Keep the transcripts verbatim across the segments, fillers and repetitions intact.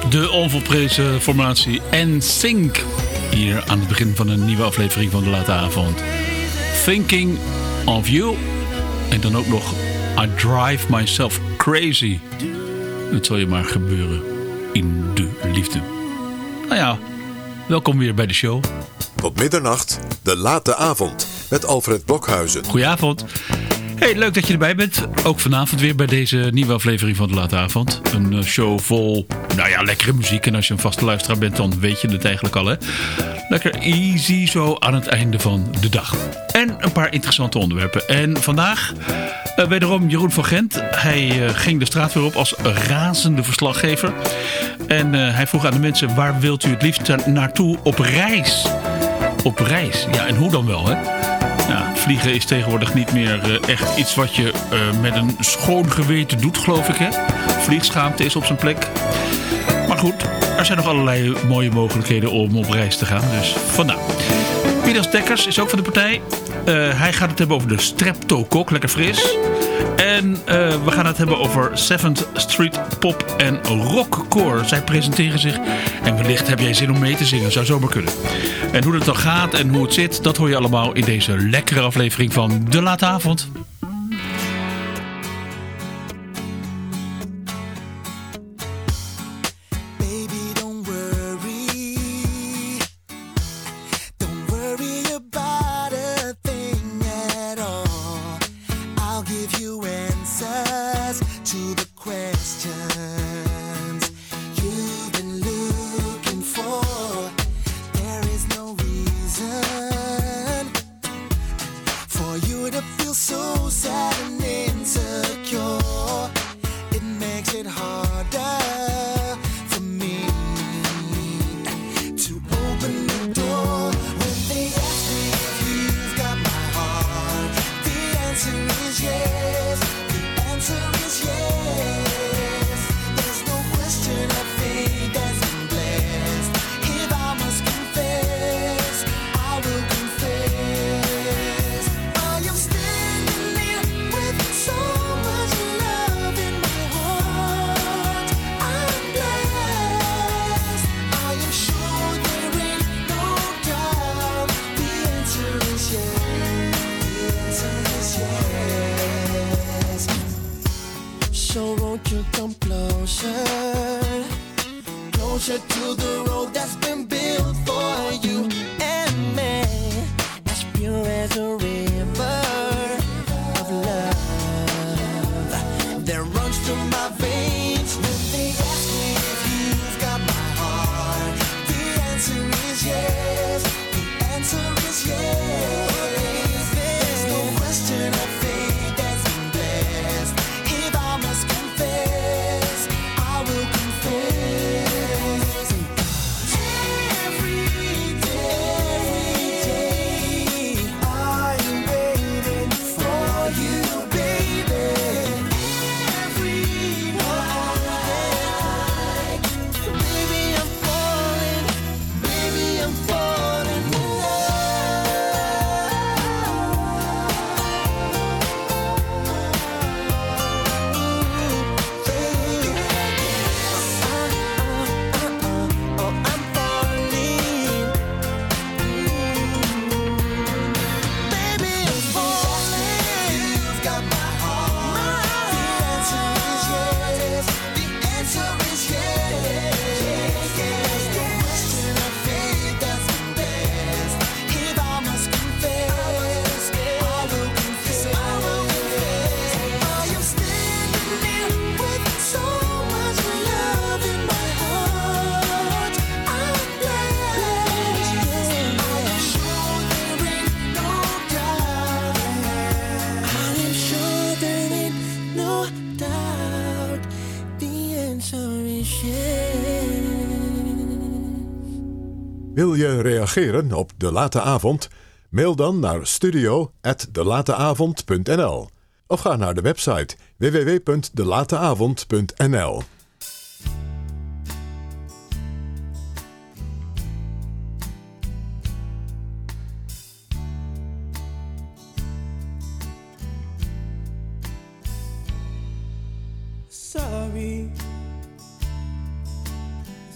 De onvolprezen formatie N Sync. Hier aan het begin van een nieuwe aflevering van De Late Avond. Thinking of You. En dan ook nog I Drive Myself Crazy. Het zal je maar gebeuren in de liefde. Nou ja, welkom weer bij de show. Tot middernacht, De Late Avond. Met Alfred Blokhuizen. Goedenavond. Hey, leuk dat je erbij bent. Ook vanavond weer bij deze nieuwe aflevering van De Late Avond. Een show vol, nou ja, lekkere muziek. En als je een vaste luisteraar bent, dan weet je het eigenlijk al, hè. Lekker easy zo aan het einde van de dag. En een paar interessante onderwerpen. En vandaag uh, wederom Jeroen van Gent. Hij uh, ging de straat weer op als razende verslaggever. En uh, hij vroeg aan de mensen, waar wilt u het liefst naartoe op reis? Op reis? Ja, en hoe dan wel, hè? Ja, vliegen is tegenwoordig niet meer uh, echt iets wat je uh, met een schoon geweten doet, geloof ik, hè? Vliegschaamte is op zijn plek. Maar goed, er zijn nog allerlei mooie mogelijkheden om op reis te gaan, dus vandaar. Pieders Dekkers is ook van de partij. Uh, hij gaat het hebben over de Streptokok, lekker fris. En uh, we gaan het hebben over seventh Street Pop en Rockcore. Zij presenteren zich en wellicht heb jij zin om mee te zingen. Zou zomaar kunnen. En hoe het dan gaat en hoe het zit, dat hoor je allemaal in deze lekkere aflevering van De Late Avond. Wil je reageren op De Late Avond? Mail dan naar studio at delateavond punt n l of ga naar de website w w w punt delateavond punt n l. Sorry,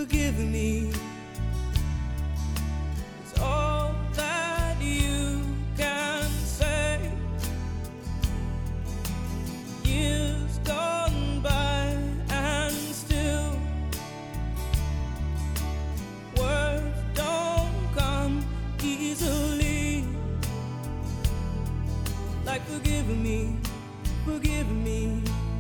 forgive me. It's all that you can say. Years gone by and still words don't come easily. Like forgive me, forgive me.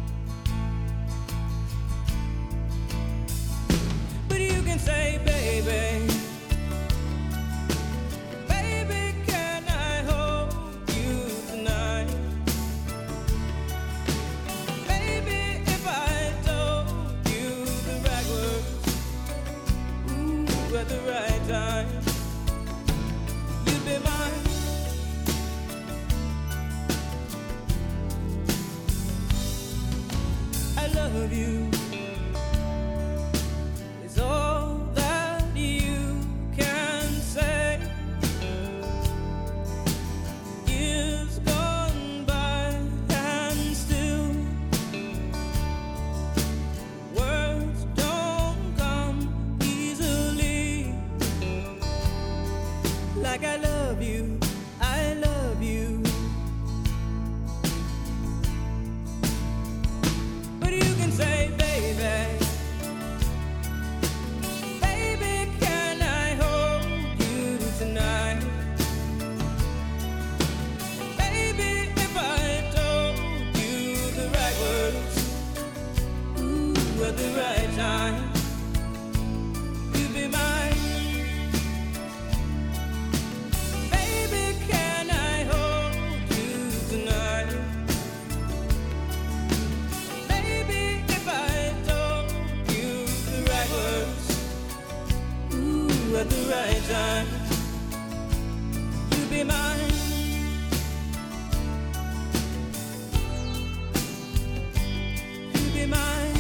But you can say, baby, baby, can I hold you tonight? Baby, if I told you the right words, ooh, at the right time, you'd be mine. I love you. It's all that you can say. Years gone by and still words don't come easily. Like I love you, I love you. But you can say, baby, baby, can I hold you tonight? Baby, if I told you the right words, ooh, at the right time, you'd be mine. Baby, can I hold you tonight? Baby, if I told you the right words, ooh, at the right time, you'd be mine. You'd be mine.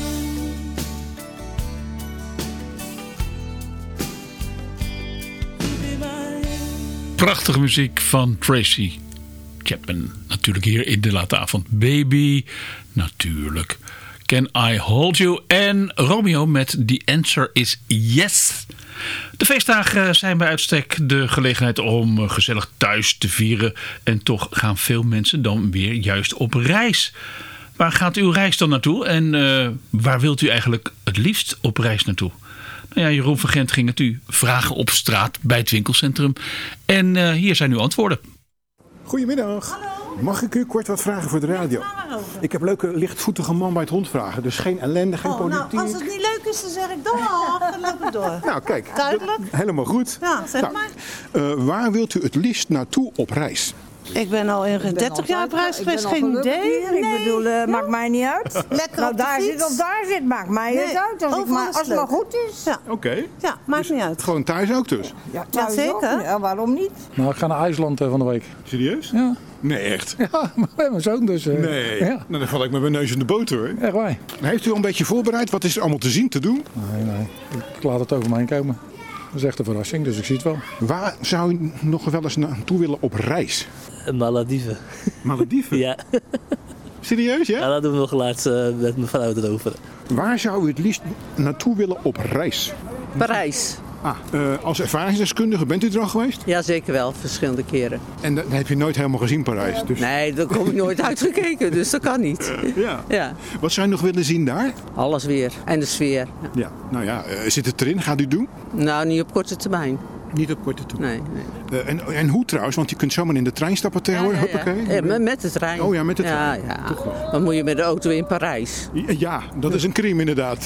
You'd be mine. Prachtige muziek van Tracy Chapman. Natuurlijk hier in de late avond. Baby, natuurlijk. Can I Hold You? En Romeo met The Answer is Yes. De feestdagen zijn bij uitstek de gelegenheid om gezellig thuis te vieren. En toch gaan veel mensen dan weer juist op reis. Waar gaat uw reis dan naartoe? En uh, waar wilt u eigenlijk het liefst op reis naartoe? Nou ja, Jeroen van Gent ging het u vragen op straat bij het winkelcentrum. En uh, hier zijn uw antwoorden. Goedemiddag. Hallo. Mag ik u kort wat vragen voor de radio? Ik heb leuke lichtvoetige man bij het hondvragen. Dus geen ellende, geen Oh, politiek. nou, als het niet leuk is, dan zeg ik dag, dan loop ik door. Nou, kijk. Duidelijk? dat- Helemaal goed. Ja, zeg Nou, maar. uh, waar wilt u het liefst naartoe op reis? Ik ben al in dertig jaar op reis geweest, geen idee. Ik bedoel, uh, maakt mij niet uit. Lekker nou, op de daar fiets. zit of daar zit, maakt mij Nee, het uit. Als, ik overal maar, is als het maar leuk. goed is. Ja, Oké. ja maakt niet uit. Gewoon thuis ook dus? Ja, Ja, thuis zeker. ook. Ja, waarom niet? Nou, ik ga naar IJsland uh, van de week. Serieus? Ja, Nee, echt? ja met mijn zoon dus. Uh, Nee. Ja, Nou, dan val ik met mijn neus in de boter hoor. echt waar. Heeft u al een beetje voorbereid? Wat is er allemaal te zien, te doen? Nee, nee. Ik laat het over me heen komen. Dat is echt een verrassing, dus ik zie het wel. Waar zou u nog wel eens naartoe willen op reis? Malediven. Malediven? Ja. Serieus, ja? ja, dat doen we nog laatst uh, met mijn vrouw erover. Waar zou u het liefst naartoe willen op reis? Parijs. Ah, uh, als ervaringsdeskundige bent u er al geweest? Ja, zeker wel. Verschillende keren. En dat heb je nooit helemaal gezien, Parijs? Dus... Nee, daar kom ik nooit uitgekeken, dus dat kan niet. Ja. Ja. Wat zou je nog willen zien daar? Alles weer. En de sfeer. Ja. Ja. Nou ja, uh, zit het erin? Gaat u doen? Nou, niet op korte termijn. Niet op korte termijn. Nee, nee. Uh, en, en hoe trouwens? Want je kunt zomaar in de trein stappen tegenwoordig. Ja, ja, ja. Huppakee. Ja, met- met de trein. Oh ja, met de Ja, trein. ja. Toch wel. Dan moet je met de auto in Parijs. Ja, dat is een crime inderdaad.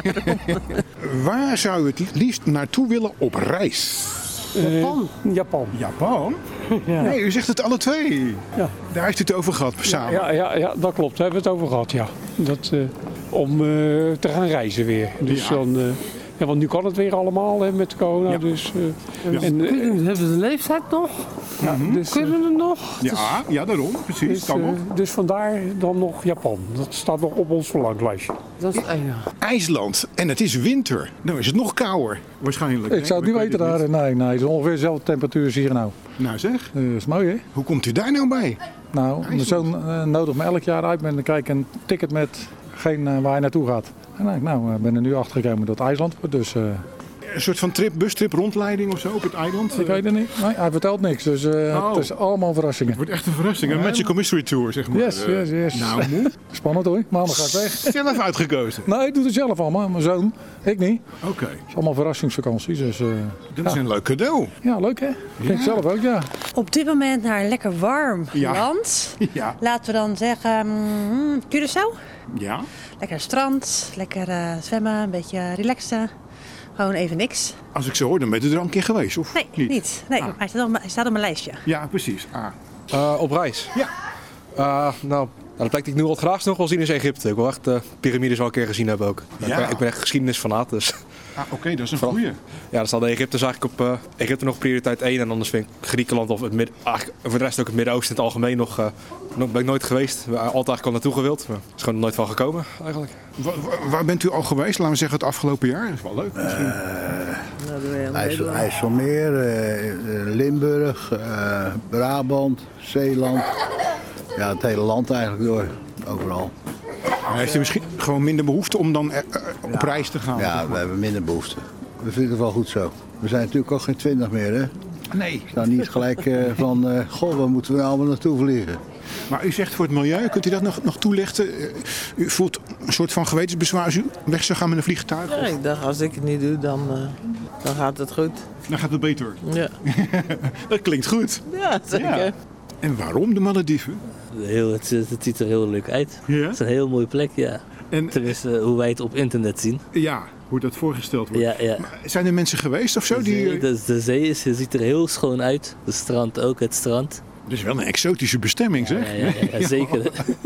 Waar zou u het liefst naartoe willen op reis? Japan. Japan. Japan? Ja. Nee, u zegt het alle twee. Ja. Daar heeft u het over gehad samen. Ja, ja, ja, dat klopt. Daar hebben we het over gehad, ja. Dat, uh, om uh, te gaan reizen weer. Dus Ja. dan, uh, ja, want nu kan het weer allemaal hè, met corona. Ja. Dus, uh, Ja. en, uh, Hebben we de leeftijd nog? ja, dus, uh, Kunnen we het nog? Ja, ja, daarom. Precies. dus, kan uh, nog. dus vandaar dan nog Japan. Dat staat nog op ons verlanglijstje. Dat is het enige. IJsland. En het is winter. Nou is het nog kouder. Waarschijnlijk. Ik hè? zou het niet weet weten daar. Nee, nee, het is ongeveer dezelfde temperatuur als hier nou. Nou zeg, Uh, dat is mooi hè? hoe komt u daar nou bij? Nou, mijn zoon uh, nodigt me elk jaar uit met dan krijg ik een ticket met geen uh, waar hij naartoe gaat. En ik nou, ik ben er nu achter gekomen dat het IJsland wordt. Dus, uh, een soort van trip, bustrip, rondleiding of zo op het eiland? Ik weet het niet. Nee, hij vertelt niks. Dus uh, oh. het is allemaal verrassingen. Het wordt echt een verrassing. Een Magical Mystery Tour, zeg maar. Yes, yes, yes. Nou, moe. Spannend hoor. Maandag ga ik weg. Zelf uitgekozen? Nee, ik doe het zelf allemaal. Mijn zoon. Ik niet. Oké. Okay. Het is allemaal verrassingsvakanties. Dus, uh, dat is ja. een leuk cadeau. Ja, leuk hè? Vind ik ja. zelf ook, ja. Op dit moment naar een lekker warm ja. land. Ja. Laten we dan zeggen mm, Curaçao. Ja. Lekker strand, lekker uh, zwemmen, een beetje relaxen. Gewoon even niks. Als ik zo hoor, dan ben je er al een keer geweest, of nee, niet? niet. Nee, ah. hij, staat op, hij staat op mijn lijstje. Ja, precies. Ah. Uh, op reis? Ja. Uh, nou, de plek die ik nu al het graagst nog wel zien is Egypte. Ik wil echt de uh, piramides wel een keer gezien hebben ook. Ja. Ik, ben, ik ben echt geschiedenisfanaat, dus... Ah, oké, okay, dat is een goeie. Ja, dan staat de Egypte eigenlijk op uh, Egypte nog prioriteit één. En anders vind ik Griekenland of het midden, eigenlijk voor de rest ook het Midden-Oosten in het algemeen nog, uh, nog ben ik nooit geweest. We hebben altijd al naartoe gewild, maar het is gewoon nooit van gekomen eigenlijk. Waar, waar bent u al geweest, laten we zeggen het afgelopen jaar? Dat is wel leuk misschien. Uh, IJssel, IJsselmeer, uh, Limburg, uh, Brabant, Zeeland. Ja, het hele land eigenlijk door, overal. Maar heeft u misschien gewoon minder behoefte om dan uh, op ja. reis te gaan? Ja, we hebben minder behoefte. We vinden het wel goed zo. We zijn natuurlijk ook geen twintig meer, hè? Nee. We staan niet gelijk uh, van, uh, goh, waar moeten we nou allemaal naartoe vliegen? Maar u zegt voor het milieu, kunt u dat nog, nog toelichten? U voelt een soort van gewetensbezwaar als u weg zou gaan met een vliegtuig? Ja, ik dacht, als ik het niet doe, dan, uh, dan gaat het goed. Dan gaat het beter? Ja. Dat klinkt goed. Ja, zeker. Ja. En waarom de Malediven? Heel, het, het ziet er heel leuk uit. Ja? Het is een heel mooie plek, ja. En, Tenminste, hoe wij het op internet zien. Ja, hoe dat voorgesteld wordt. Ja, ja. Maar zijn er mensen geweest of zo? De die... zee, de, de zee is, ziet er heel schoon uit. De strand ook, het strand. Dat is wel een exotische bestemming, zeg. Ja, ja, ja, ja zeker.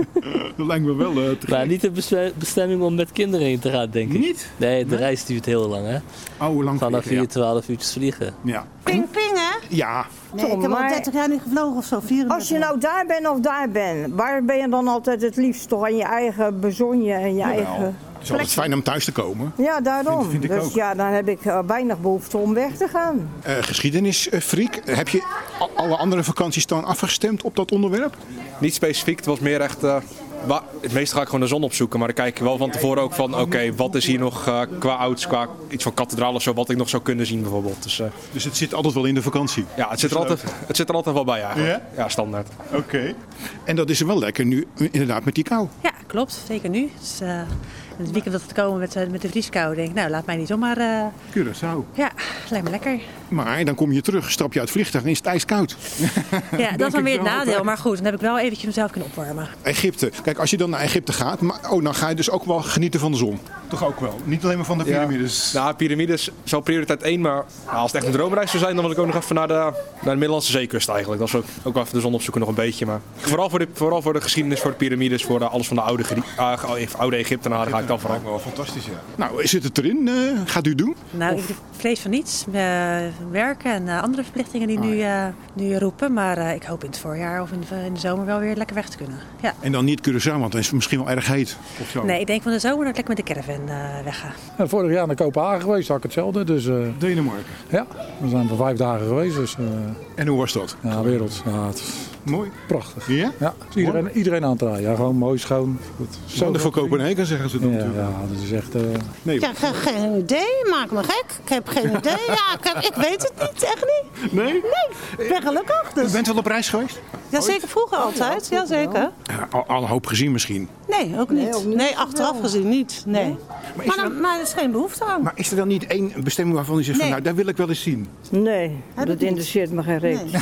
Dat lijkt me wel uh, te Maar niet de bestemming om met kinderen heen te gaan, denk ik. Niet? Nee, de nee? reis duurt heel lang, hè. Oh, hoe lang? Vanaf vier, ja. twaalf uurtjes vliegen. Ja. Ping, ping, hè? Ja. Nee, ik heb al dertig jaar niet gevlogen of zo. vierentwintig. Als je nou daar bent of daar bent, waar ben je dan altijd het liefst? Toch aan je eigen bezonje en je Jawel. eigen... Het is altijd fijn om thuis te komen. Ja, daarom. Vind, vind ik dus ook. ja, dan heb ik uh, weinig behoefte om weg te gaan. Uh, geschiedenisfreak, heb je al, alle andere vakanties dan afgestemd op dat onderwerp? Niet specifiek, het was meer echt... Uh, wa- het meeste ga ik gewoon de zon opzoeken, maar dan kijk je wel van tevoren ook van... Oké, okay, wat is hier nog uh, qua ouds, qua iets van kathedraal of zo, wat ik nog zou kunnen zien bijvoorbeeld. Dus, uh, dus het zit altijd wel in de vakantie? Ja, het zit, er altijd, het zit er altijd wel bij eigenlijk. Ja, ja standaard. Oké. Okay. En dat is er wel lekker nu, inderdaad, met die kou. Ja, klopt. Zeker nu. Dus, uh, het weekend dat te komen met, uh, met de vrieskou, denk ik, nou, laat mij niet zomaar... Uh... Curaçao. Ja, lijkt me lekker. Maar dan kom je terug, stap je uit het vliegtuig en is het ijskoud. Ja, dat is dan weer het nadeel. Altijd. Maar goed, dan heb ik wel eventjes mezelf kunnen opwarmen. Egypte. Kijk, als je dan naar Egypte gaat, maar, oh, dan ga je dus ook wel genieten van de zon. Toch ook wel? Niet alleen maar van de piramides. Ja, nou, piramides is wel prioriteit één, maar nou, als het echt een droomreis zou zijn, dan wil ik ook nog even naar de, naar de Middellandse Zeekust eigenlijk. Dat is ook, ook wel even de zon opzoeken nog een beetje. Maar vooral voor de, vooral voor de geschiedenis, voor de piramides, voor de, alles van de oude, uh, oude Egyptenaren ga ik dan vooral. Wel fantastisch, ja. Nou, zit het erin? Uh, gaat u doen? Nou, of? Ik vrees van niets. Uh, werken en uh, andere verplichtingen die ah, nu, uh, nu roepen. Maar uh, ik hoop in het voorjaar of in de, in de zomer wel weer lekker weg te kunnen. Ja. En dan niet Curaçao, want dan is het misschien wel erg heet. Of zo. Nee, ik denk van de zomer dat ik lekker met de caravan uh, wegga. Ja, vorig jaar naar Kopenhagen geweest, had ik hetzelfde. Dus, uh, Denemarken? Ja, we zijn voor vijf dagen geweest. Dus, uh, en hoe was dat? Ja, wereld. Ja, het mooi. Prachtig. Ja? Ja, iedereen, iedereen aan het rijden. Ja, gewoon mooi, schoon. Goed. Zo voor Kopenhagen zeggen ze dan ja, natuurlijk. Ja, dat is echt... Uh... Nee. Ja, geen, geen idee. Maak me gek. Ik heb geen idee. Ja, ik, heb, ik weet het niet. Echt niet. Nee? Nee. Ik ben gelukkig. Dus. U bent wel op reis geweest? Ja, zeker. Vroeger altijd. Ja, zeker. Ja, al, al een hoop gezien misschien? Nee, ook niet. Nee, ook niet. Nee achteraf ja. gezien niet. Nee. nee. Maar, maar, dan, er, maar er is geen behoefte aan. Maar is er dan niet één bestemming waarvan u zegt, nee. van, nou, daar wil ik wel eens zien? Nee, Heb dat interesseert me geen reet. Nee.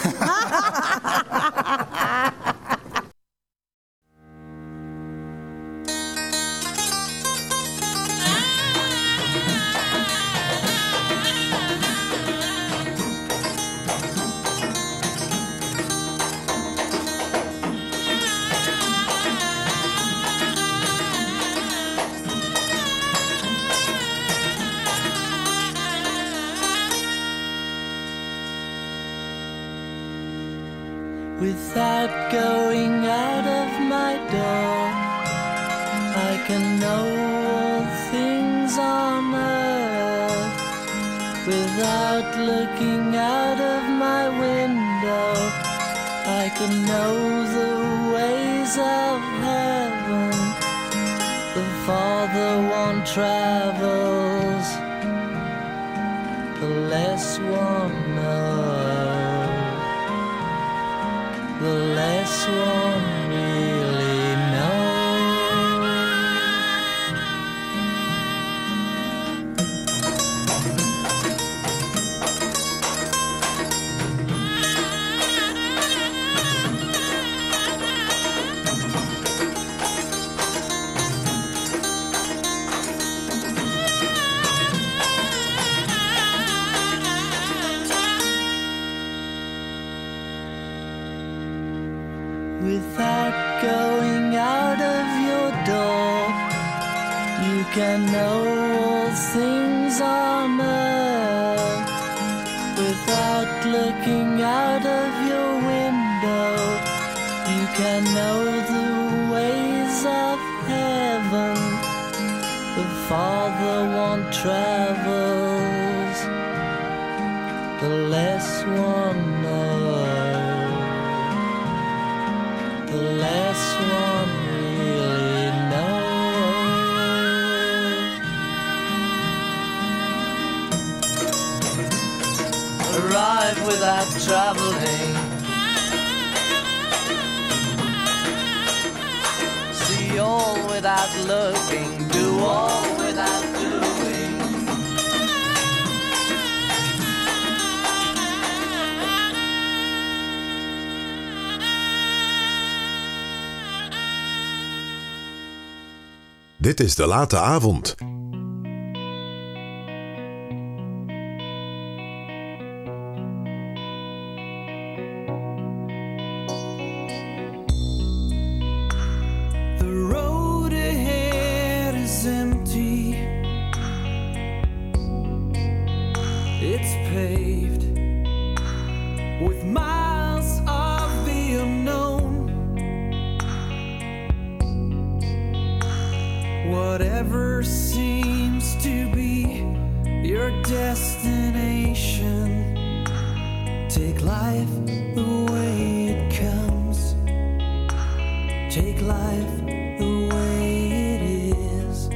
Without going out of my door, I can know all things on earth. Without looking out of my window, I can know the ways of heaven. the farther one travels, the less one knows, the less one really knows. Without going out of your door, you can know all things on earth. Without looking out of your window, you can know the ways of heaven. The farther one travels, the less one knows, the less one really knows. Arrive without traveling, see all without looking, do all without doing. Dit is De Late Avond. The road ahead is empty. It's paved with miles of the unknown. Whatever seems to be your destination, take life the way it comes. Take life the way it is.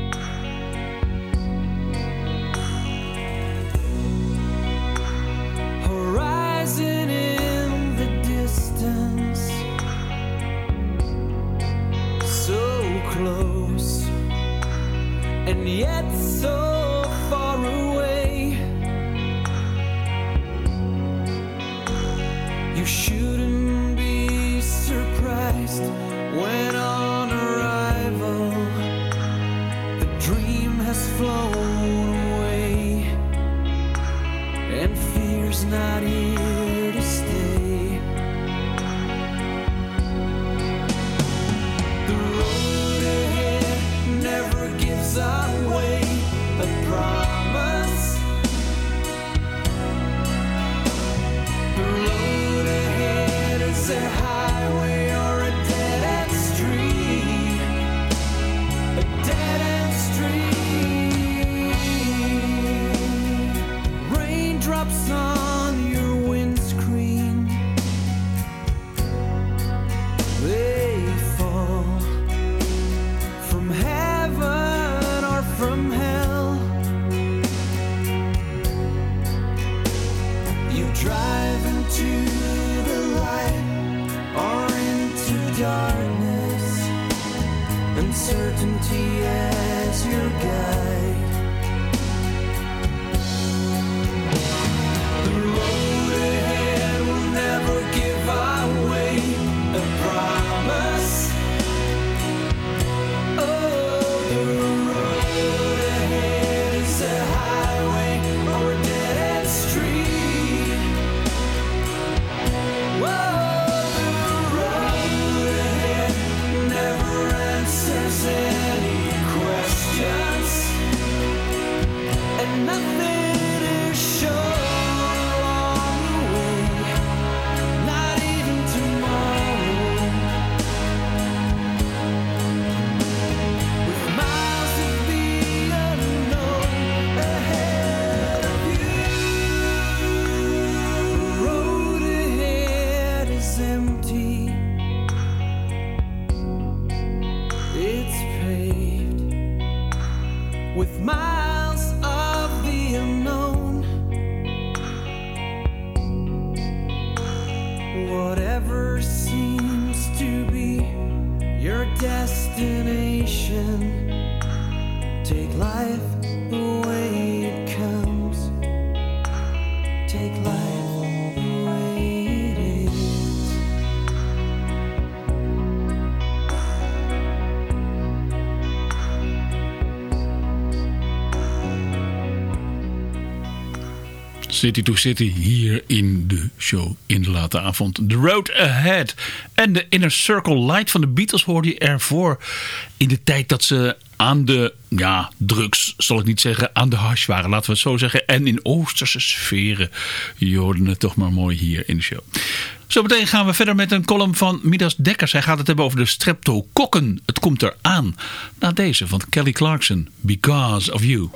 Horizon in the distance, so close and yet so far away. You shouldn't be surprised when on arrival the dream has flown away and fear's not here to stay. The road ahead never gives away a promise. The road ahead is a highway or a dead-end street, a dead-end street. Raindrops on your windscreen, they fall from heaven or from hell. You drive into the light or into darkness, uncertainty as your guide. The road ahead will never give away a promise. Oh, the road ahead is a highway or a dead-end street. Whoa, the road ahead never answers any questions. City to City hier in de show in de late avond. The Road Ahead. En de Inner Circle Light van de Beatles hoorde je ervoor. In de tijd dat ze aan de ja, drugs, zal ik niet zeggen, aan de hash waren. Laten we het zo zeggen. En in oosterse sferen. Je hoorde het toch maar mooi hier in de show. Zometeen gaan we verder met een column van Midas Dekkers. Hij gaat het hebben over de streptokokken. Het komt eraan. Na deze van Kelly Clarkson. Because of You.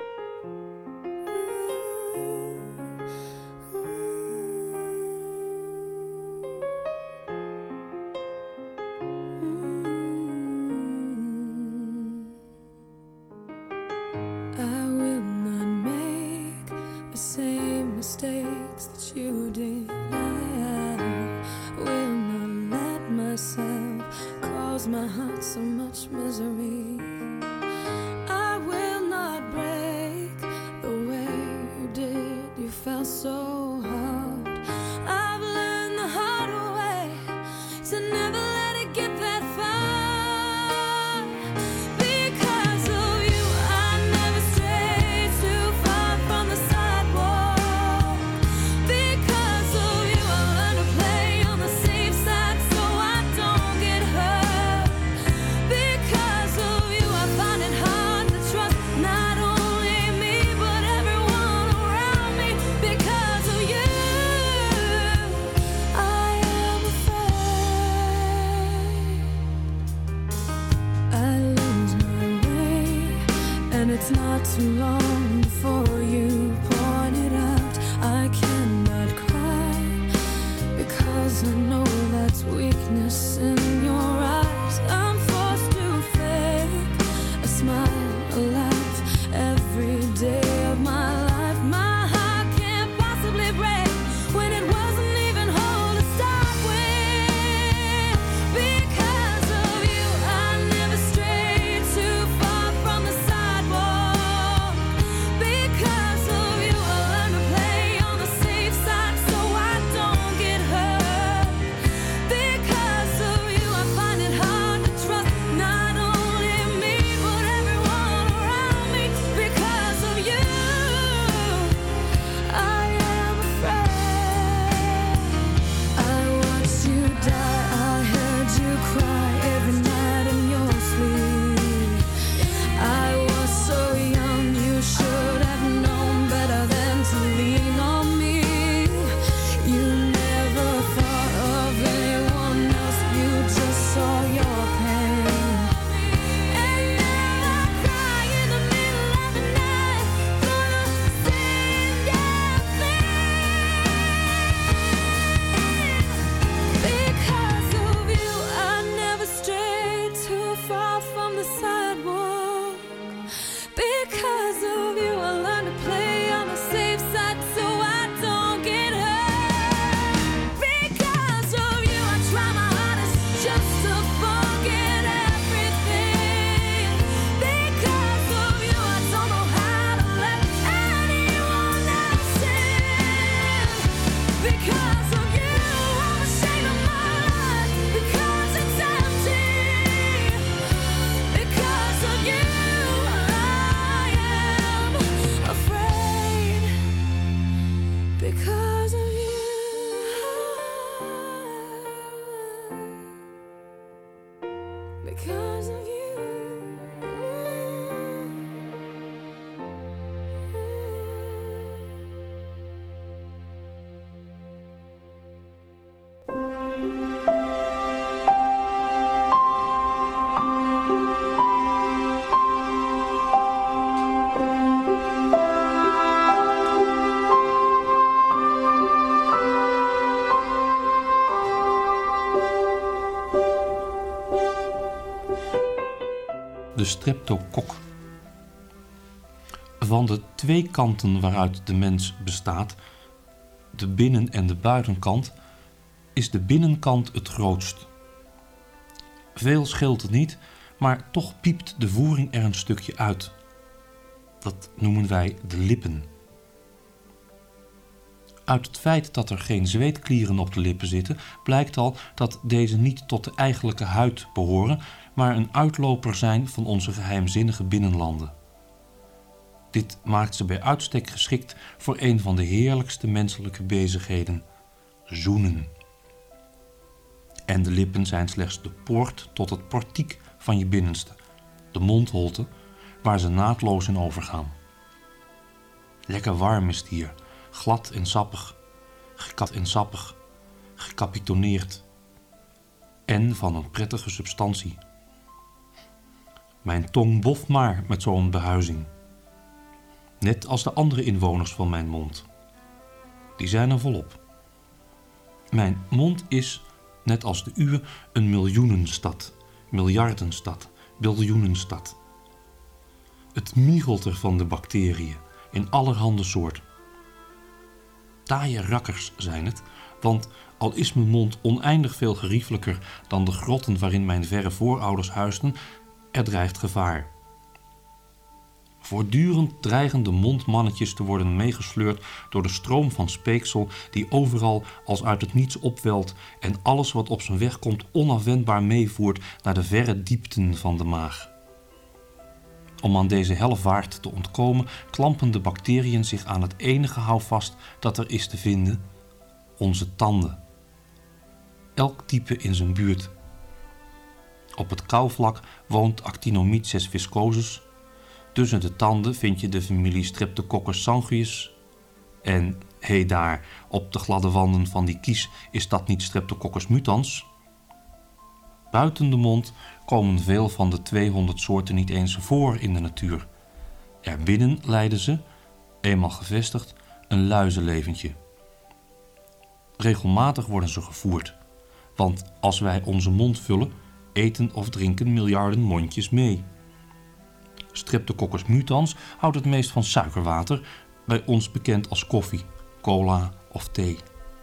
De streptokok. Van de twee kanten waaruit de mens bestaat, de binnen- en de buitenkant, is de binnenkant het grootst. Veel scheelt het niet, maar toch piept de voering er een stukje uit. Dat noemen wij de lippen. Uit het feit dat er geen zweetklieren op de lippen zitten, blijkt al dat deze niet tot de eigenlijke huid behoren, maar een uitloper zijn van onze geheimzinnige binnenlanden. Dit maakt ze bij uitstek geschikt voor een van de heerlijkste menselijke bezigheden: zoenen. En de lippen zijn slechts de poort tot het portiek van je binnenste, de mondholte, waar ze naadloos in overgaan. Lekker warm is het hier, glad en sappig, gekat en sappig, gekapitoneerd en van een prettige substantie. Mijn tong boft maar met zo'n behuizing. Net als de andere inwoners van mijn mond. Die zijn er volop. Mijn mond is, net als de uwe, een miljoenenstad, miljardenstad, biljoenenstad. Het miegelt er van de bacteriën in allerhande soorten. Taaie rakkers zijn het, want al is mijn mond oneindig veel geriefelijker dan de grotten waarin mijn verre voorouders huisden, er dreigt gevaar. Voortdurend dreigen de mondmannetjes te worden meegesleurd door de stroom van speeksel die overal als uit het niets opwelt en alles wat op zijn weg komt onafwendbaar meevoert naar de verre diepten van de maag. Om aan deze hellevaart te ontkomen, klampen de bacteriën zich aan het enige houvast dat er is te vinden: onze tanden. Elk type in zijn buurt. Op het kauwvlak woont Actinomyces viscosus. Tussen de tanden vind je de familie Streptococcus sanguis. En, hé daar, op de gladde wanden van die kies is dat niet Streptococcus mutans? Buiten de mond komen veel van de tweehonderd soorten niet eens voor in de natuur. Erbinnen leiden ze, eenmaal gevestigd, een luizenleventje. Regelmatig worden ze gevoerd, want als wij onze mond vullen, eten of drinken miljarden mondjes mee. Streptococcus mutans houdt het meest van suikerwater, bij ons bekend als koffie, cola of thee.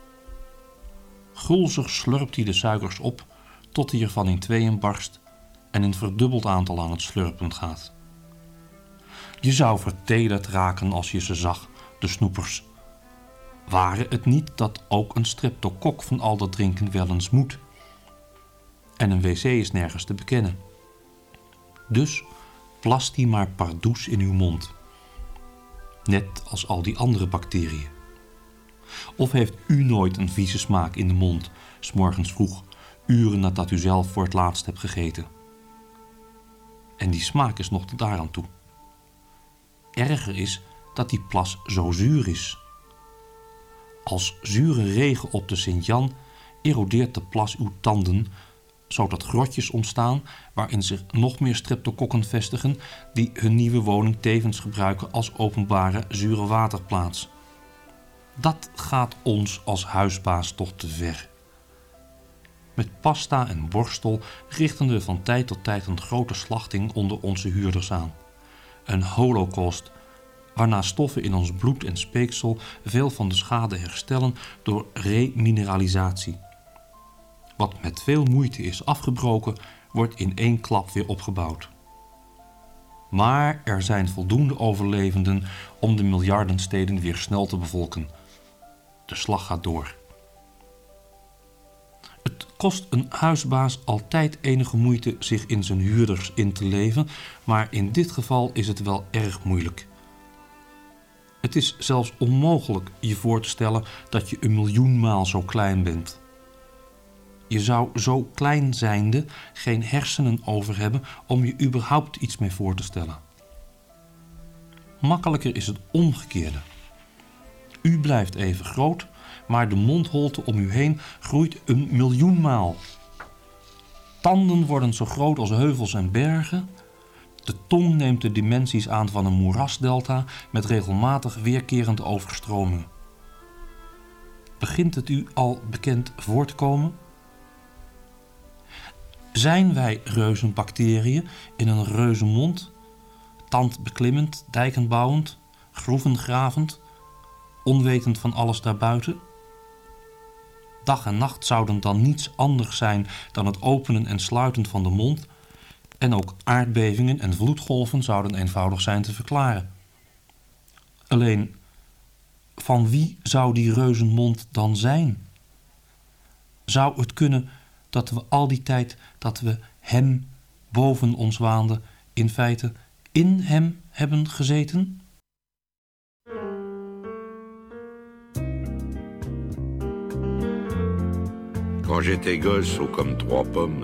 Gulzig slurpt hij de suikers op tot hij ervan in tweeën barst en in verdubbeld aantal aan het slurpen gaat. Je zou vertederd raken als je ze zag, de snoepers. Ware het niet dat ook een streptokok van al dat drinken wel eens moet? En een wc is nergens te bekennen. Dus plast die maar pardoes in uw mond. Net als al die andere bacteriën. Of heeft u nooit een vieze smaak in de mond, 's morgens vroeg, uren nadat u zelf voor het laatst hebt gegeten? En die smaak is nog tot daaraan toe. Erger is dat die plas zo zuur is. Als zure regen op de Sint-Jan erodeert de plas uw tanden, zodat grotjes ontstaan waarin zich nog meer streptokokken vestigen die hun nieuwe woning tevens gebruiken als openbare zure waterplaats. Dat gaat ons als huisbaas toch te ver. Met pasta en borstel richten we van tijd tot tijd een grote slachting onder onze huurders aan. Een holocaust, waarna stoffen in ons bloed en speeksel veel van de schade herstellen door remineralisatie. Wat met veel moeite is afgebroken, wordt in één klap weer opgebouwd. Maar er zijn voldoende overlevenden om de miljardensteden weer snel te bevolken. De slag gaat door. Het kost een huisbaas altijd enige moeite zich in zijn huurders in te leven, maar in dit geval is het wel erg moeilijk. Het is zelfs onmogelijk je voor te stellen dat je een miljoenmaal zo klein bent. Je zou zo klein zijnde geen hersenen over hebben om je überhaupt iets mee voor te stellen. Makkelijker is het omgekeerde. U blijft even groot, maar de mondholte om u heen groeit een miljoenmaal. Tanden worden zo groot als heuvels en bergen. De tong neemt de dimensies aan van een moerasdelta met regelmatig weerkerende overstromingen. Begint het u al bekend voor te komen? Zijn wij reuzenbacteriën in een reuzenmond, tandbeklimmend, dijkenbouwend, groevengravend, onwetend van alles daarbuiten? Dag en nacht zouden dan niets anders zijn dan het openen en sluiten van de mond, en ook aardbevingen en vloedgolven zouden eenvoudig zijn te verklaren. Alleen, van wie zou die reuzenmond dan zijn? Zou het kunnen dat we al die tijd dat we hem boven ons waanden, in feite in hem hebben gezeten? Quand j'étais gosse, haut comme trois pommes,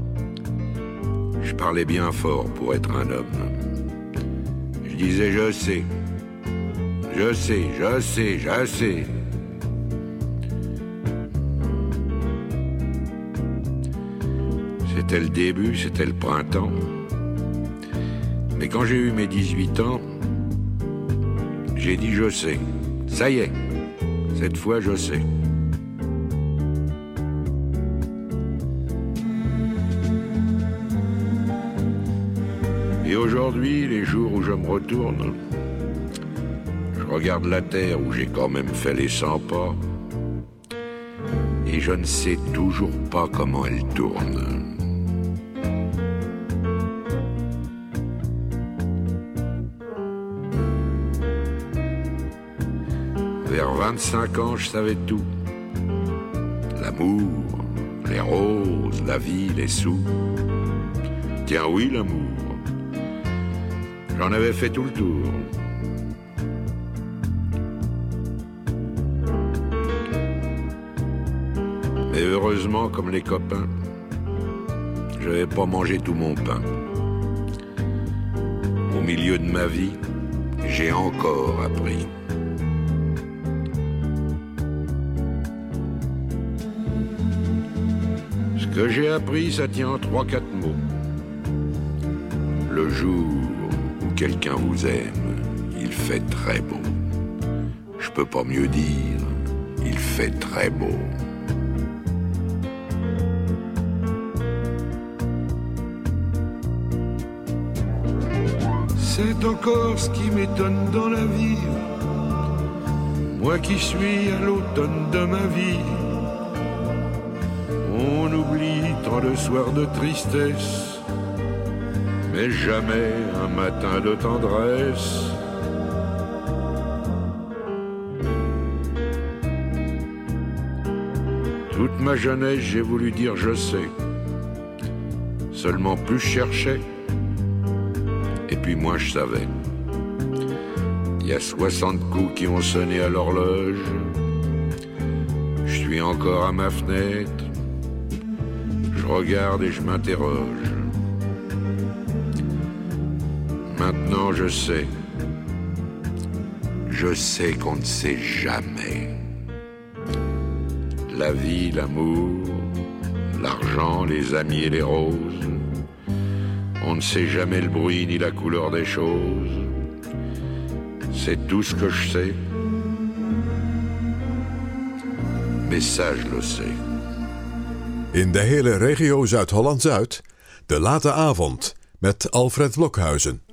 je parlais bien fort pour être un homme. Je disais je sais, je sais, je sais, je sais. C'était le début, c'était le printemps. Mais quand j'ai eu mes dix-huit ans, j'ai dit je sais. Ça y est, cette fois je sais. Et aujourd'hui, les jours où je me retourne, je regarde la terre où j'ai quand même fait les cent pas, et je ne sais toujours pas comment elle tourne. Vers vingt-cinq ans, je savais tout. L'amour, les roses, la vie, les sous. Tiens oui, l'amour. J'en avais fait tout le tour. Mais heureusement, comme les copains, je n'avais pas mangé tout mon pain. Au milieu de ma vie, j'ai encore appris. Ce que j'ai appris, ça tient en trois, quatre mots. Le jour où quelqu'un vous aime, il fait très beau. Je peux pas mieux dire, il fait très beau. C'est encore ce qui m'étonne dans la vie. Moi qui suis à l'automne de ma vie. On oublie tant de soirs de tristesse, mais jamais un matin de tendresse. Toute ma jeunesse, j'ai voulu dire je sais. Seulement plus je cherchais, et puis moins je savais. Il y a soixante coups qui ont sonné à l'horloge. Je suis encore à ma fenêtre. Je regarde et je m'interroge. Maintenant je sais. Je sais qu'on ne sait jamais. La vie, l'amour, l'argent, les amis et les roses. On ne sait jamais le bruit ni la couleur des choses. C'est tout ce que je sais. Mais ça, je le sais. In de hele regio Zuid-Holland-Zuid, de late avond met Alfred Blokhuizen.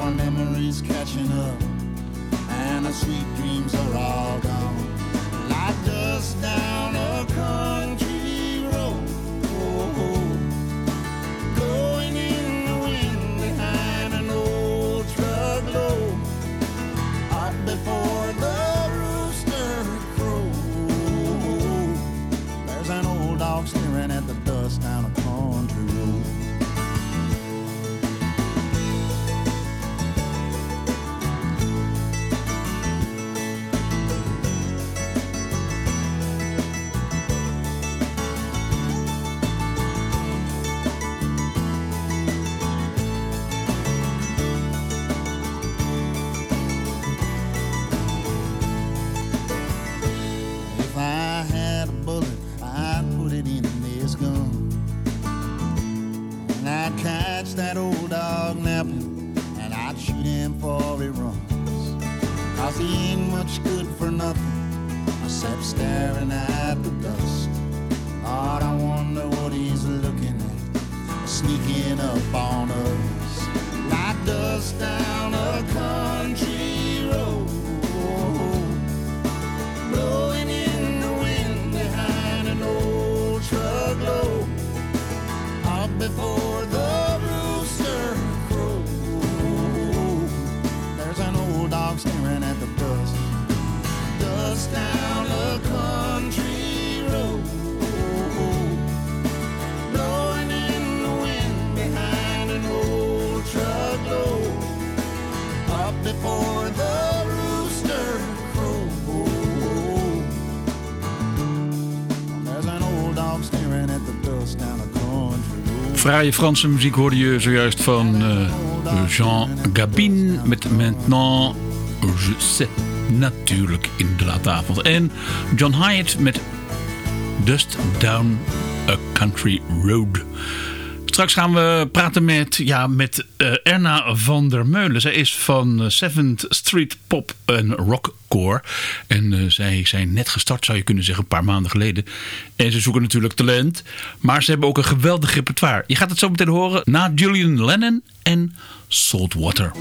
Catching up, and the sweet dreams are all gone. Like dust down a country road. Going in the wind behind an old truckload. Up before the rooster crows. There's an old dog staring at the dust down a country road. If I had a bullet, I'd put it in this gun. And I'd catch that old dog napping, and I'd shoot him before he runs. Cause he ain't much good for nothing, except staring at the dust. Lord, I wonder what he's looking at, sneaking up on us. Like dust down a country road. Blowing in the wind behind an old truckload. Up before the rooster crows. There's an old dog staring at the dust. Dust down a country road. Blowing in the wind behind an old truckload. Up before the rooster crows. There's an old dog staring at the dust down a country road. Fraaie Franse muziek hoorde je zojuist van uh, Jean Gabin met Maintenant Je sais, natuurlijk in de late avond. En John Hyatt met Dust Down a Country Road. Straks gaan we praten met, ja, met uh, Erna van der Meulen. Zij is van uh, seventh Street Pop en Rockcore. En uh, zij zijn net gestart, zou je kunnen zeggen, een paar maanden geleden. En ze zoeken natuurlijk talent. Maar ze hebben ook een geweldig repertoire. Je gaat het zo meteen horen na Julian Lennon en Saltwater.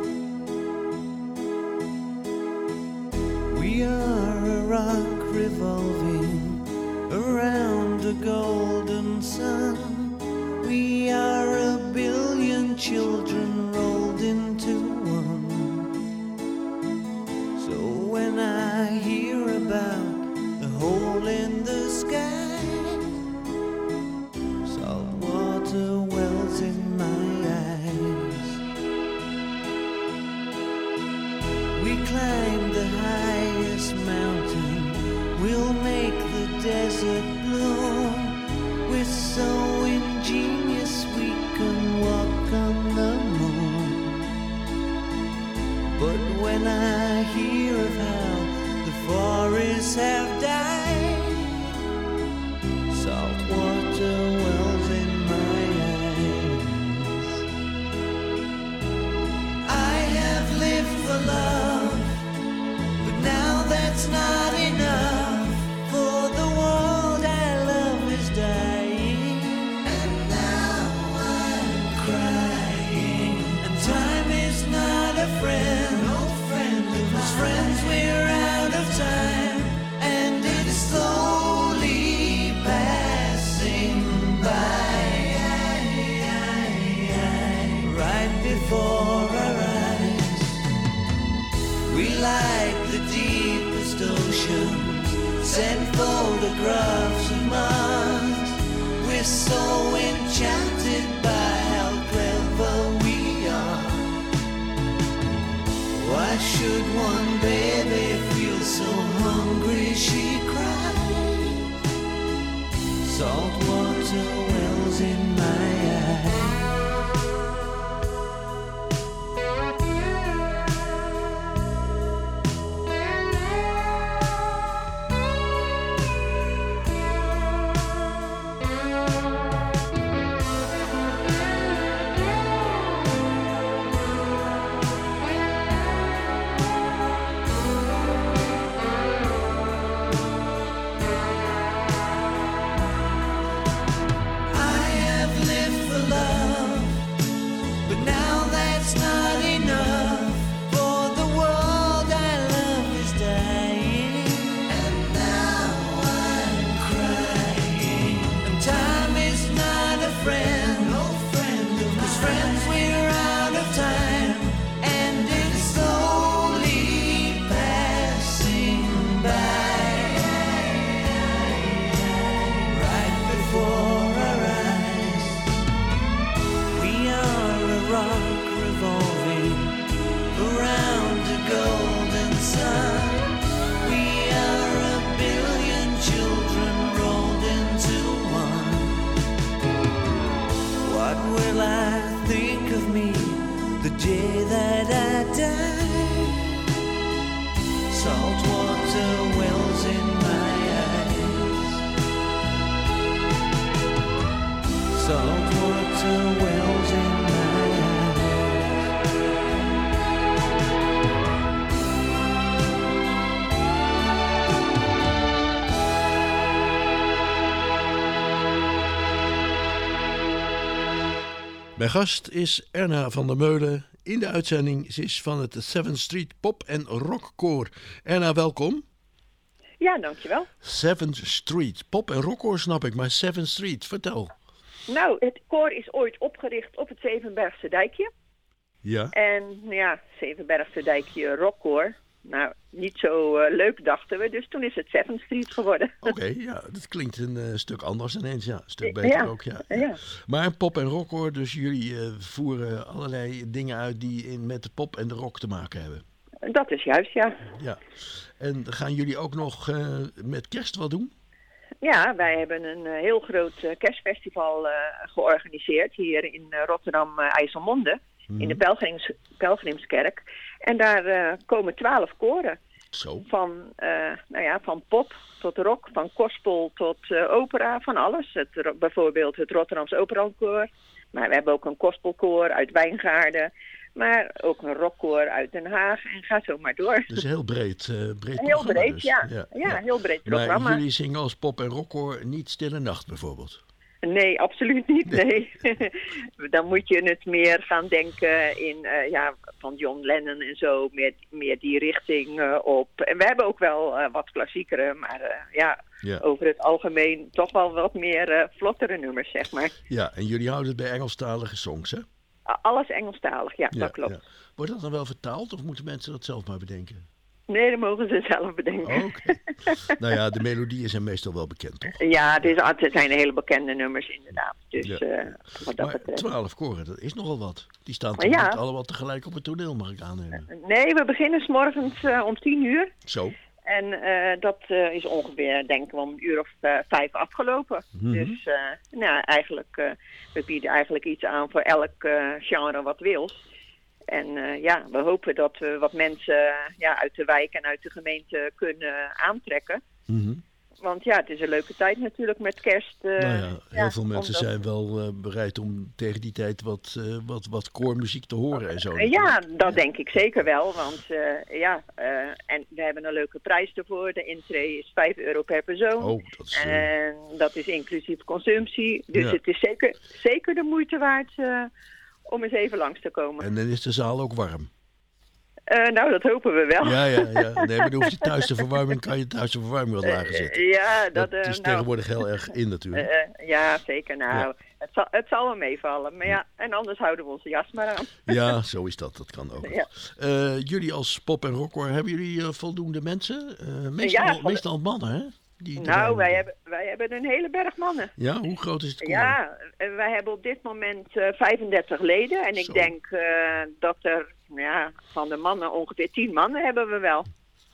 We are a rock revolving around a golden sun. We are a billion children rolled into one. So when I hear about the hole in the sky, salt water wells in my eyes. We climb the highest mountain, we'll make the desert bloom. We're so ingenious we can walk on the moon. But when I hear of how the forests have died, salt water wells in my eyes. I have lived for love, but now that's not enough. For the world I love is dying, and now I'm crying. And time is not a friend, no friend of us. Friends, we're out of time, and it's slowly passing by, right before our eyes. We like the deepest oceans, send photographs of Mars. We're so enchanted by how clever we are. Why should one baby feel so hungry she cried? Salt water wells in my eyes. clock revolving around a golden sun. We are a billion children rolled into one. What will I think of me the day that I die? Saltwater wells in my eyes. Saltwater wells in my Mijn gast is Erna van der Meulen. In de uitzending, ze is van het seventh Street Pop en Rockkoor. Erna, welkom. Ja, dankjewel. seventh Street Pop en Rockkoor snap ik, maar seventh Street, vertel. Nou, het koor is ooit opgericht op het Zevenbergse dijkje. Ja. En ja, Zevenbergse dijkje Rockkoor. Nou, niet zo uh, leuk dachten we, dus toen is het seventh Street geworden. Oké, okay, ja, dat klinkt een uh, stuk anders ineens, ja. Een stuk beter ja. ook, ja. ja. Maar pop en rockkoor, dus jullie uh, voeren allerlei dingen uit die in, met de pop en de rock te maken hebben. Dat is juist, ja. Ja. En gaan jullie ook nog uh, met kerst wat doen? Ja, wij hebben een uh, heel groot uh, kerstfestival uh, georganiseerd hier in uh, Rotterdam-IJsselmonde. Uh, in de Pelgrims, Pelgrimskerk. En daar uh, komen twaalf koren. Zo. Van, uh, nou ja, van pop tot rock, van gospel tot uh, opera, van alles. Het, bijvoorbeeld het Rotterdams Operakoor. Maar we hebben ook een gospelkoor uit Wijngaarden. Maar ook een rockkoor uit Den Haag. En ga zo maar door. Dus heel breed, uh, breed heel breed, dus. ja. Ja, ja. Ja, heel breed maar programma. Jullie zingen als pop en rockkoor niet Stille Nacht bijvoorbeeld? Nee, absoluut niet. Nee. Dan moet je het meer gaan denken in, uh, ja, van John Lennon en zo, meer, meer die richting uh, op. En we hebben ook wel uh, wat klassiekere, maar uh, ja, ja, over het algemeen toch wel wat meer uh, vlottere nummers, zeg maar. Ja, en jullie houden het bij Engelstalige songs, hè? Alles Engelstalig, ja, ja dat klopt. Ja. Wordt dat dan wel vertaald of moeten mensen dat zelf maar bedenken? Nee, dat mogen ze zelf bedenken. Oh, Oké. Okay. Nou ja, de melodieën zijn meestal wel bekend, toch? Ja, het, is, het zijn hele bekende nummers inderdaad. Dus, ja. uh, wat dat maar betreft. twaalf koren, dat is nogal wat. Die staan toch ja. niet allemaal tegelijk op het toneel, mag ik aannemen? Nee, we beginnen 's morgens uh, om tien uur. Zo. En uh, dat uh, is ongeveer, denken we, om een uur of uh, vijf afgelopen. Mm-hmm. Dus uh, nou, eigenlijk, uh, we bieden eigenlijk iets aan voor elk uh, genre wat wils. En uh, ja, we hopen dat we wat mensen uh, ja, uit de wijk en uit de gemeente kunnen aantrekken. Mm-hmm. Want ja, het is een leuke tijd natuurlijk met kerst. Uh, nou ja, heel ja, veel mensen omdat... zijn wel uh, bereid om tegen die tijd wat, uh, wat, wat koormuziek te horen en zo. Uh, ja, dat ja. denk ik zeker wel. Want uh, ja, uh, en we hebben een leuke prijs ervoor. De intree is vijf euro per persoon. Oh, dat is, uh... En dat is inclusief consumptie. Dus ja. het is zeker, zeker de moeite waard uh, om eens even langs te komen. En dan is de zaal ook warm. Uh, nou, dat hopen we wel. Ja, ja, ja. Nee, maar dan hoef je thuis de verwarming, kan je thuis de verwarming wat lager zetten. Uh, ja, dat, uh, dat is nou, tegenwoordig heel erg in natuurlijk. Uh, ja, zeker. Nou, ja. Het, zal, het zal wel meevallen. Maar ja, en anders houden we onze jas maar aan. Ja, zo is dat. Dat kan ook. Ja. Uh, jullie als pop en rockkoor, hebben jullie uh, voldoende mensen? Uh, meestal, ja, meestal mannen, hè? Die nou, wij hebben, wij hebben een hele berg mannen. Ja, hoe groot is het koor? Ja, wij hebben op dit moment uh, vijfendertig leden. En ik Zo. denk uh, dat er ja, van de mannen ongeveer tien mannen hebben we wel.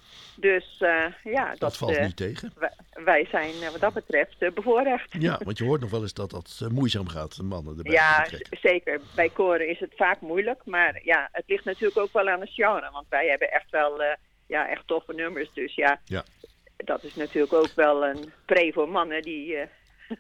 Dus uh, ja, dat, dat valt uh, niet tegen. Wij, wij zijn uh, wat dat betreft uh, bevoorrecht. Ja, want je hoort nog wel eens dat dat uh, moeizaam gaat, de mannen erbij ja, te trekken. Zeker. Bij koren is het vaak moeilijk. Maar ja, het ligt natuurlijk ook wel aan het genre. Want wij hebben echt wel uh, ja, echt toffe nummers. Dus ja, ja, dat is natuurlijk ook wel een pre voor mannen die... Uh,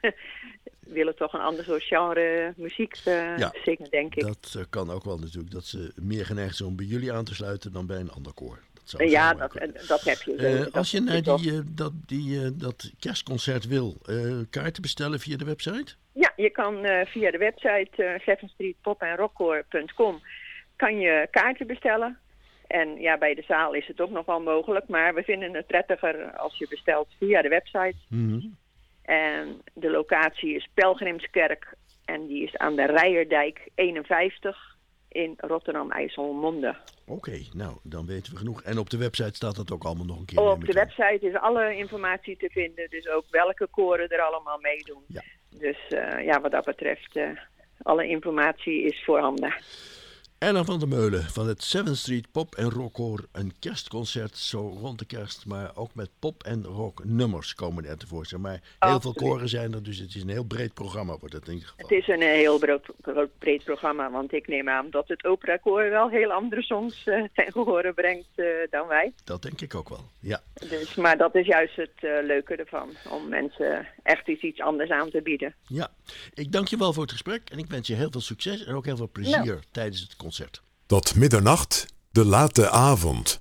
willen toch een ander soort genre muziek uh, ja, zingen, denk ik. Dat uh, kan ook wel natuurlijk. Dat ze meer geneigd zijn om bij jullie aan te sluiten dan bij een ander koor. Dat zou uh, ja, dat, uh, dat heb je. Uh, dat als je naar die, uh, dat, die, uh, dat kerstconcert wil, uh, kaarten bestellen via de website? Ja, je kan uh, via de website uh, seventh street pop and rockkoor punt com kan je kaarten bestellen. En ja, bij de zaal is het ook nog wel mogelijk. Maar we vinden het prettiger als je bestelt via de website. Mm-hmm. En de locatie is Pelgrimskerk en die is aan de Rijerdijk eenenvijftig in Rotterdam-IJsselmonde. Oké, okay, nou, dan weten we genoeg. En op de website staat dat ook allemaal nog een keer? Op de website is alle informatie te vinden, dus ook welke koren er allemaal meedoen. Ja. Dus uh, ja, wat dat betreft, uh, alle informatie is voorhanden. Erna van der Meulen van het seventh Street Pop en Rockkoor. Een kerstconcert zo rond de kerst, maar ook met pop- en rocknummers komen er tevoorschijn. Maar heel Absoluut. veel koren zijn er, dus het is een heel breed programma, wordt het in ieder geval. Het is een heel breed, breed, breed programma, want ik neem aan dat het operakoor wel heel andere songs uh, ten gehore brengt uh, dan wij. Dat denk ik ook wel, ja. Dus, maar dat is juist het uh, leuke ervan, om mensen echt eens iets anders aan te bieden. Ja, ik dank je wel voor het gesprek en ik wens je heel veel succes en ook heel veel plezier Ja. tijdens het concert. Tot middernacht, de late avond.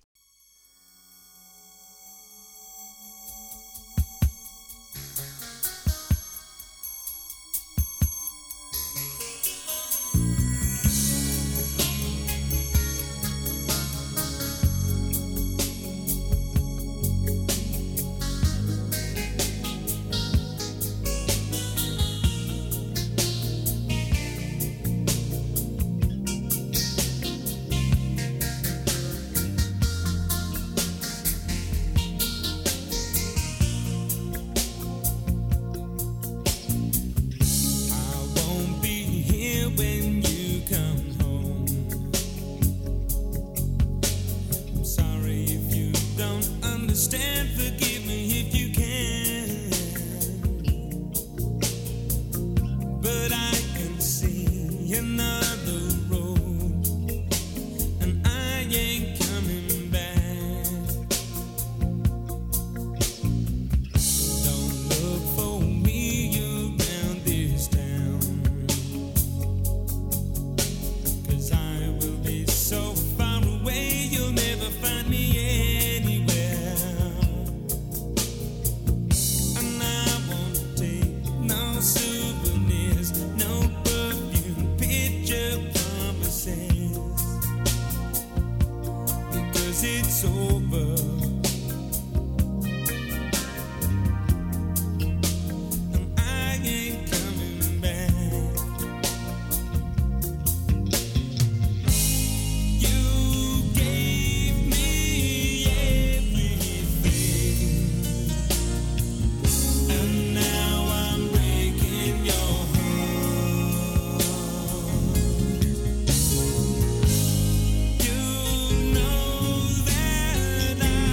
You know that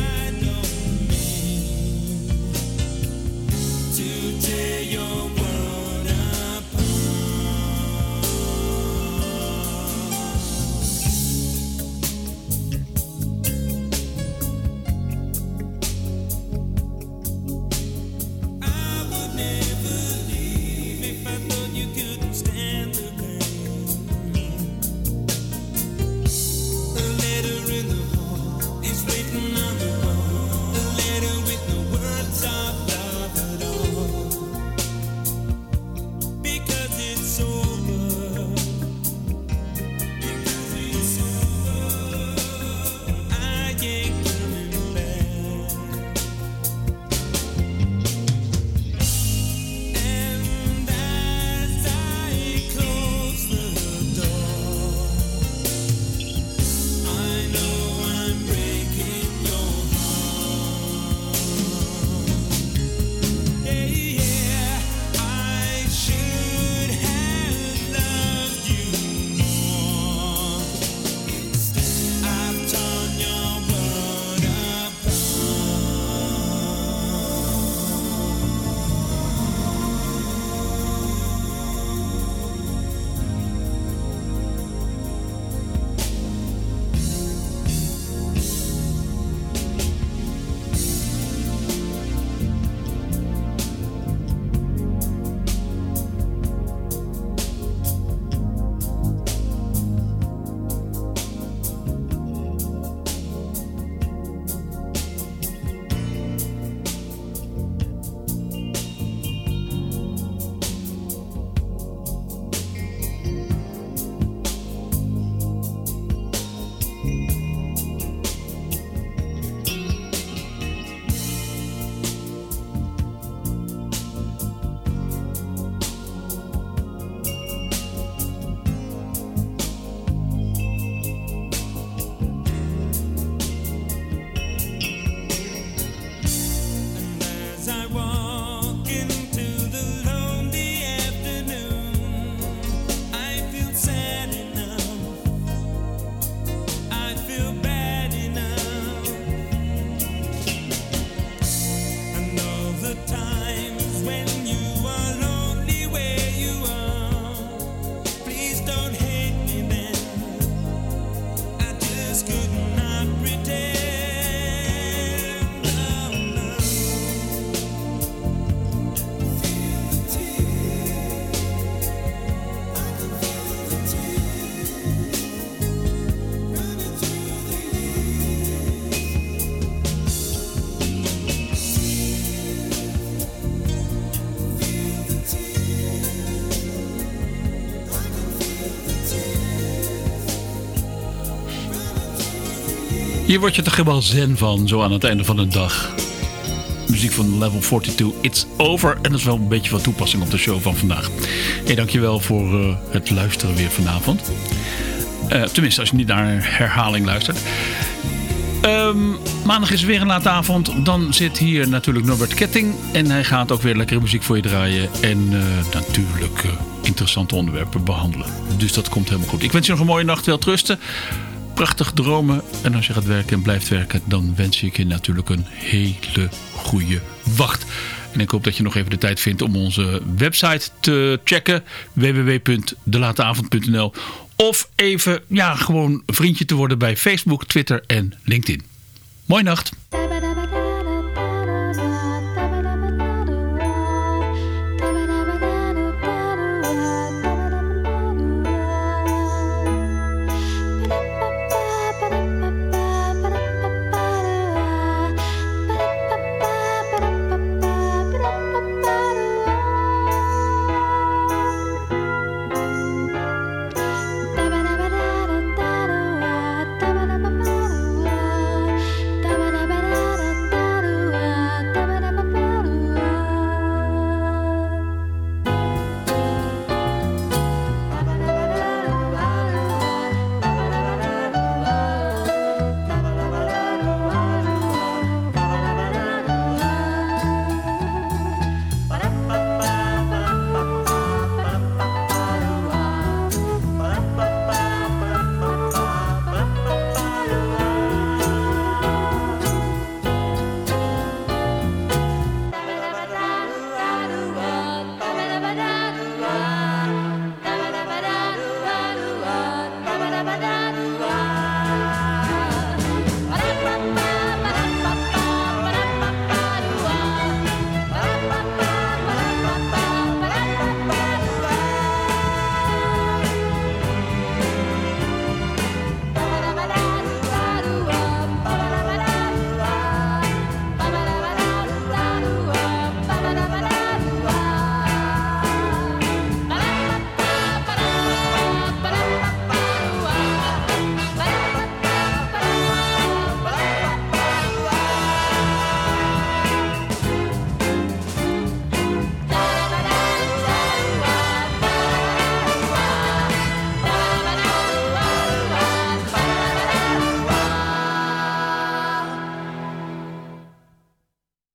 Hier word je toch helemaal zen van, zo aan het einde van een dag. Muziek van Level tweeënveertig, It's Over. En dat is wel een beetje van toepassing op de show van vandaag. Hey, dankjewel voor uh, het luisteren weer vanavond. Uh, tenminste, als je niet naar een herhaling luistert. Um, maandag is weer een late avond. Dan zit hier natuurlijk Norbert Ketting. En hij gaat ook weer lekkere muziek voor je draaien. En uh, natuurlijk uh, interessante onderwerpen behandelen. Dus dat komt helemaal goed. Ik wens je nog een mooie nacht. Wel rusten. Prachtig dromen. En als je gaat werken en blijft werken, dan wens ik je natuurlijk een hele goede wacht. En ik hoop dat je nog even de tijd vindt om onze website te checken. w w w punt de late avond punt n l Of even ja, gewoon vriendje te worden bij Facebook, Twitter en LinkedIn. Mooie nacht.